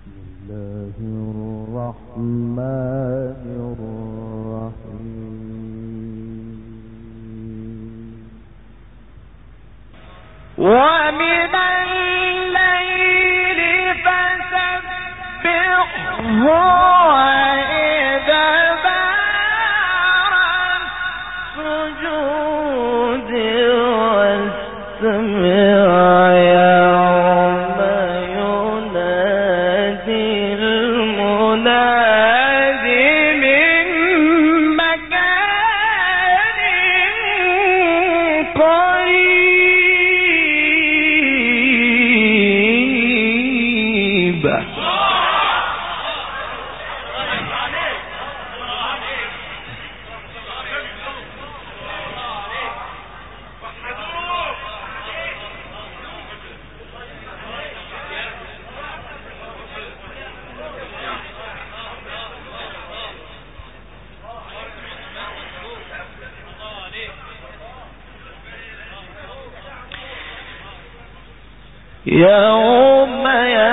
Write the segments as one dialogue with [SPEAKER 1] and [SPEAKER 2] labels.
[SPEAKER 1] ومن الليل فسبحه وإدبار السجود واستمع يوم ينادي المنادي من مكان قريب. يوم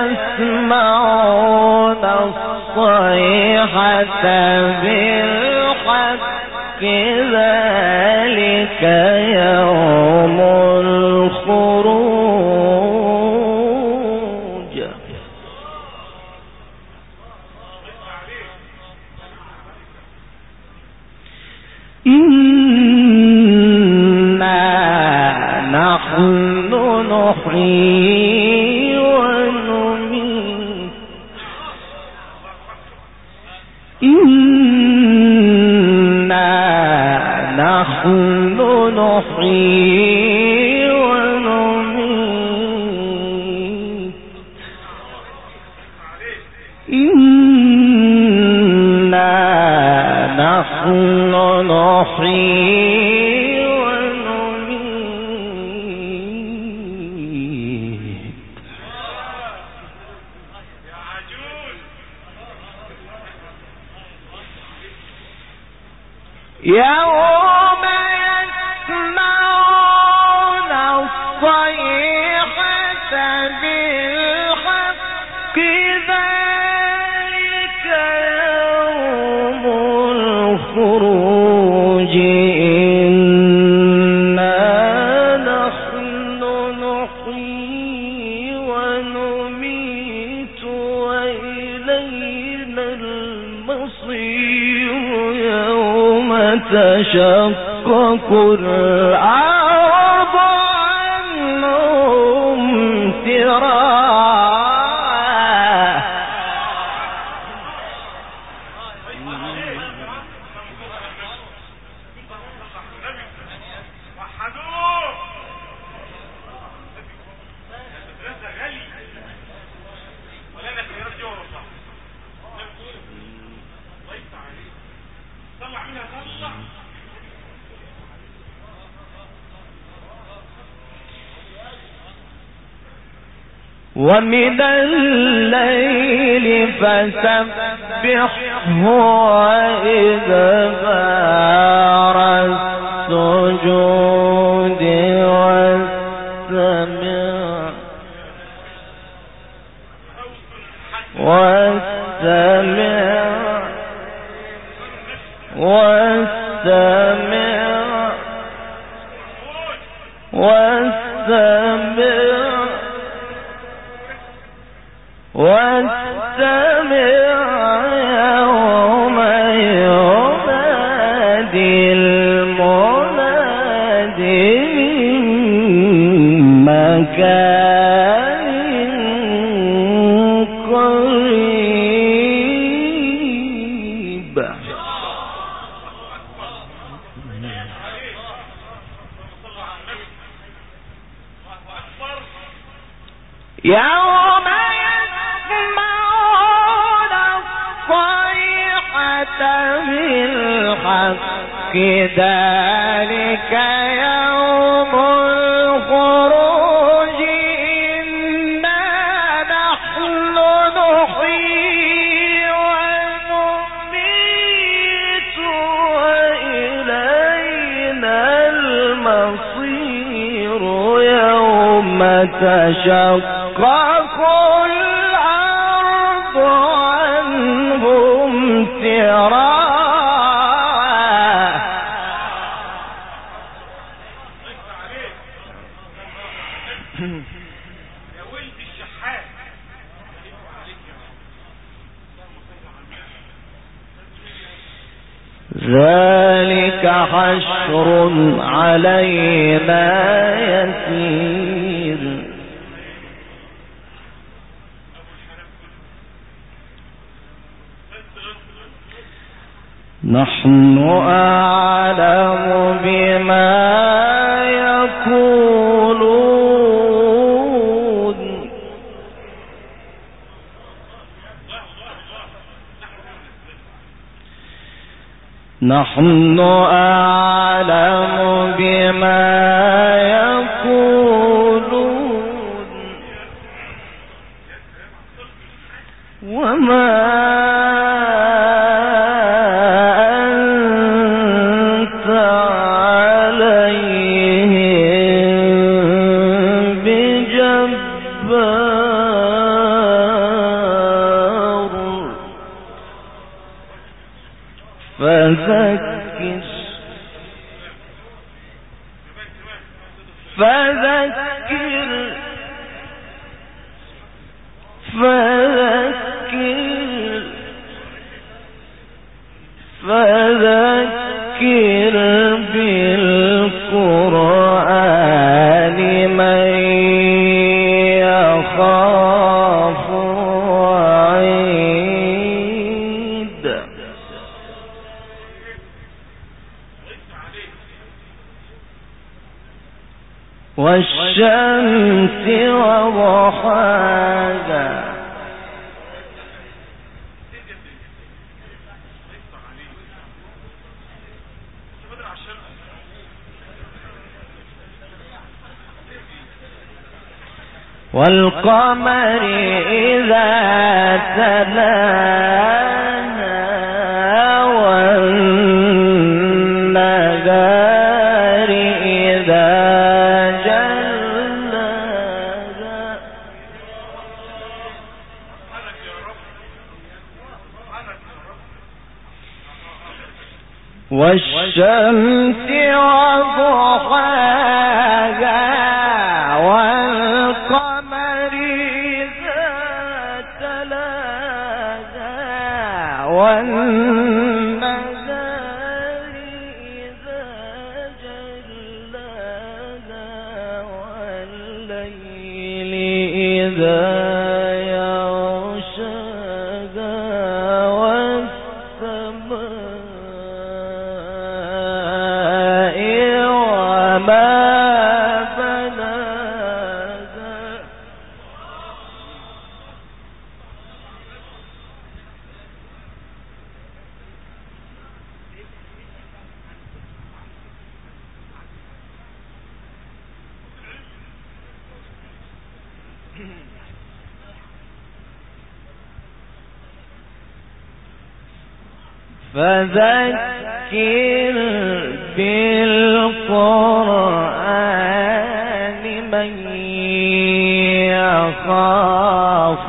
[SPEAKER 1] يسمعون الصيحة بالحق ذلك يوم الخروج. إنا نحن نحيي ونميت. إنا نحن نحيي ونميت. إنا نحن نحيي ونميت. يوم يسمعون الصيحة بالحق ذلك يوم الخروج. إنا نحن نحيي ونميت وإلينا المصير. يوم تشقق الأرض عنهم سراعا. ومن الليل فسبحه وإدبار السجود واستمع يوم ينادي المنادي من مكان قريب. يوم يسمعون الصيحة بالحق ذلك يوم الخروج. إنا نحن نحيي ونميت وإلينا المصير. يوم تشقق الأرض عنهم سراعا. ذلك حشر علينا يسير. نحن أعلم بما يقولون. نحن أعلم بما يقولون وما أنت عليهم بجبار. فذكر بالقرآن من يخاف وعيد. والشمس وضحاها والقمر إذا تلاها والنهار إذا جلاها. والشمس وضحاها والقمر إذا تلاها والنهار إذا جلاها والليل إذا يغشاها والسماء وما بناها. فذكر بالقرآن من يخاف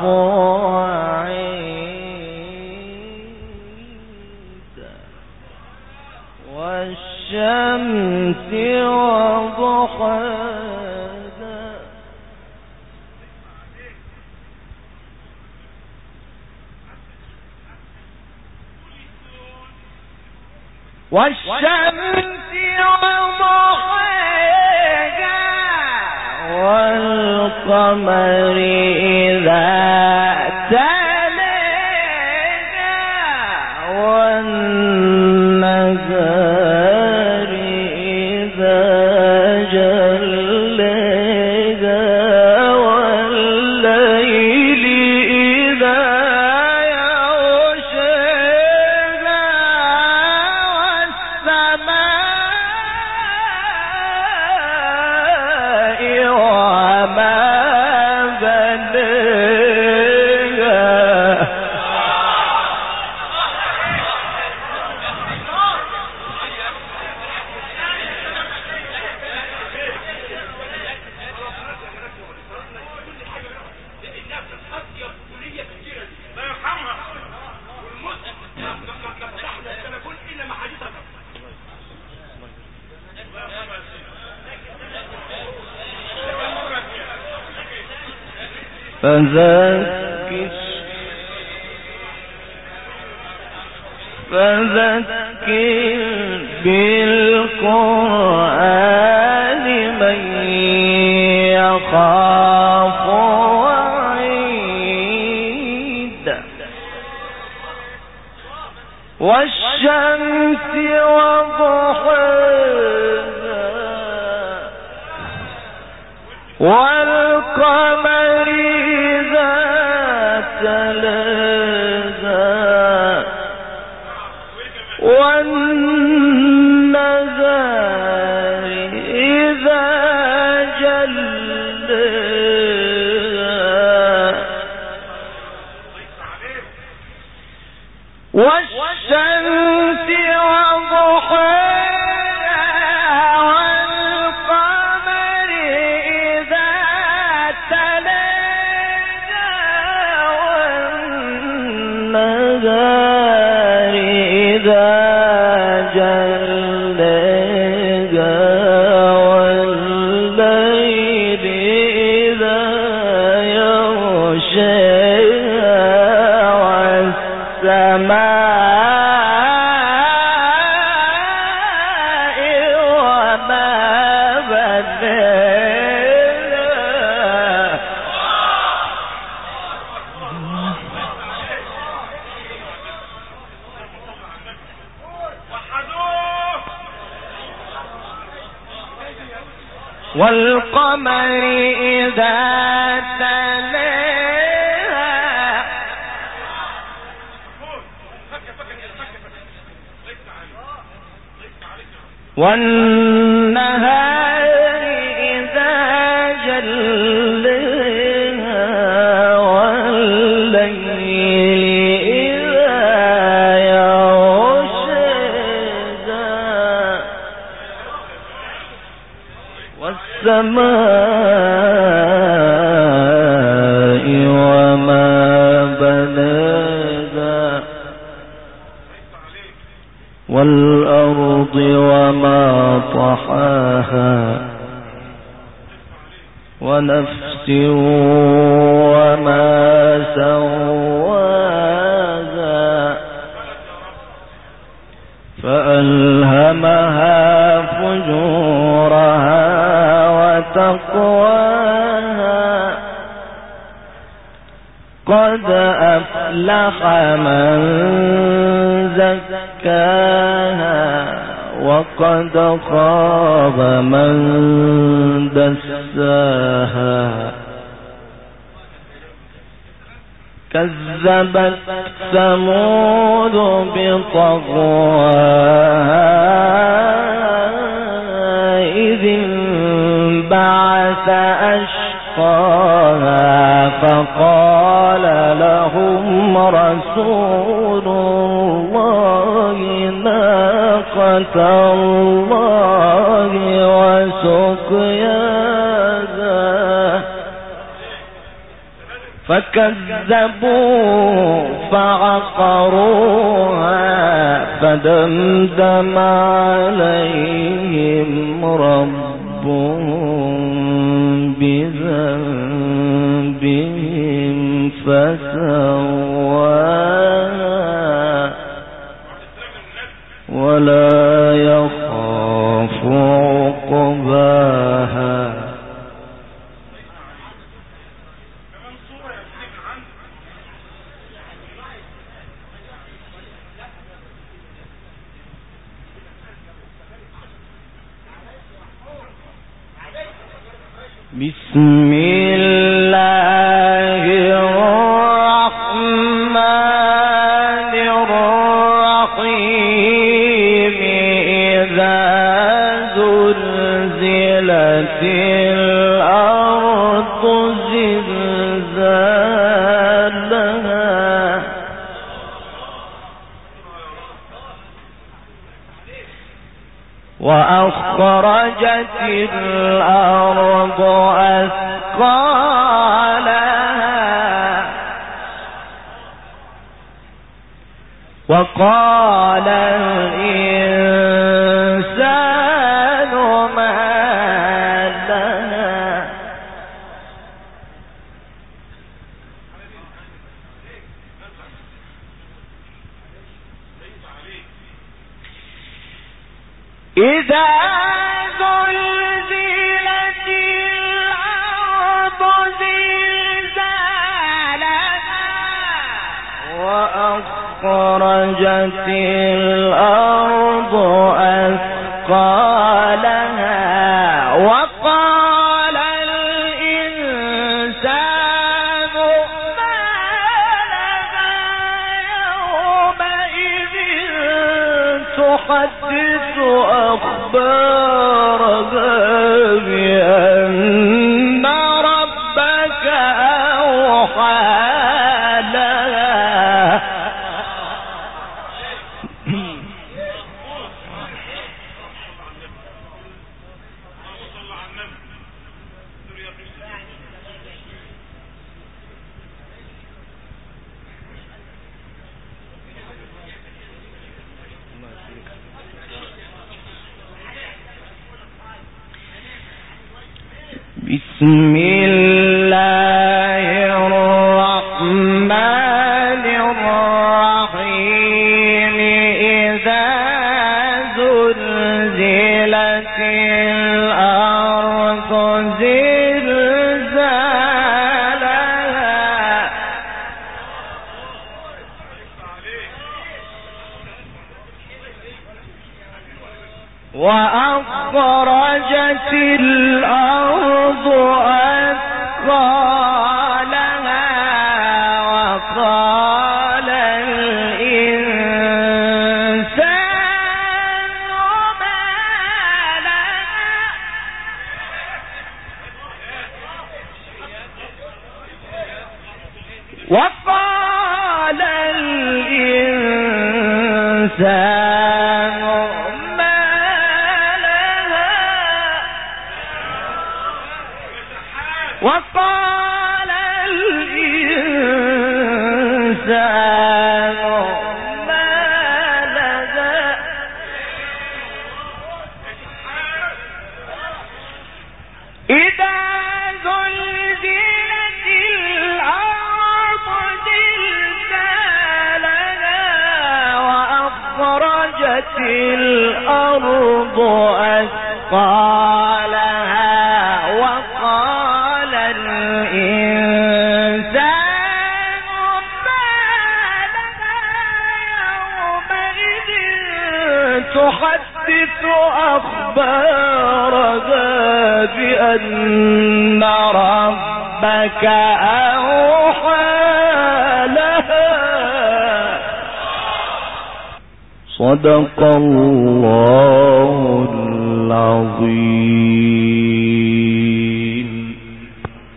[SPEAKER 1] وعيد. والشمس وضحاها والشمس وضحاها والقمر إذا تلاها والنهار إذا جلاها والليل إذا يغشاها والسماء وما بناها. فذكر بالقرآن من يخاف وعيد والشمس وضحاها والقمر إذا تلاها والنهار إذا جلاها والشمس وضحاها والقمر إذا تلاها والنهار إذا جلاها والليل إذا يغشاها والسماء وما بناها والقمر إذا تلاها والنهار إذا جلاها والليل إذا يغشاها والسماء وما بناها والأرض وما طحاها ونفس وما سواها فألهمها فجورها وتقواها قد أفلح من زكاها وقد خاب من دساها كذبت ثمود بطغواها إذ انبعث أشقاها فقال لهم رسول الله ناقة الله وسقياها فكذبوا فعقروها فدمدم عليهم ربهم بذنبهم فسواها ولا يخاف عقباها بسم الله الرحمن الرحيم إذا زلزلت الأرض زلزالها وأخرجت الأرض أثقالها وقال الإنسان ما لها إذا زلزلت الأرض زلزالها وأخرجت الأرض أثقالها وقال الإنسان ما لها يومئذ تحدث أخبارها بأن ربك أوحى لها بسم الله الرحمن الرحيم إذا زلزلت الأرض زلزالها وأخرجت الأرض أثقالها وقال الإنسان ما لها وقال الإنسان وقال الإنسان ما لها إذا زلزلت الأرض زلزالها وأخرجت الأرض أثقالها وقال الإنسان ما لها يومئذ تحدث أخبارها بأن ربك أوحى لها صدق الله العظيم.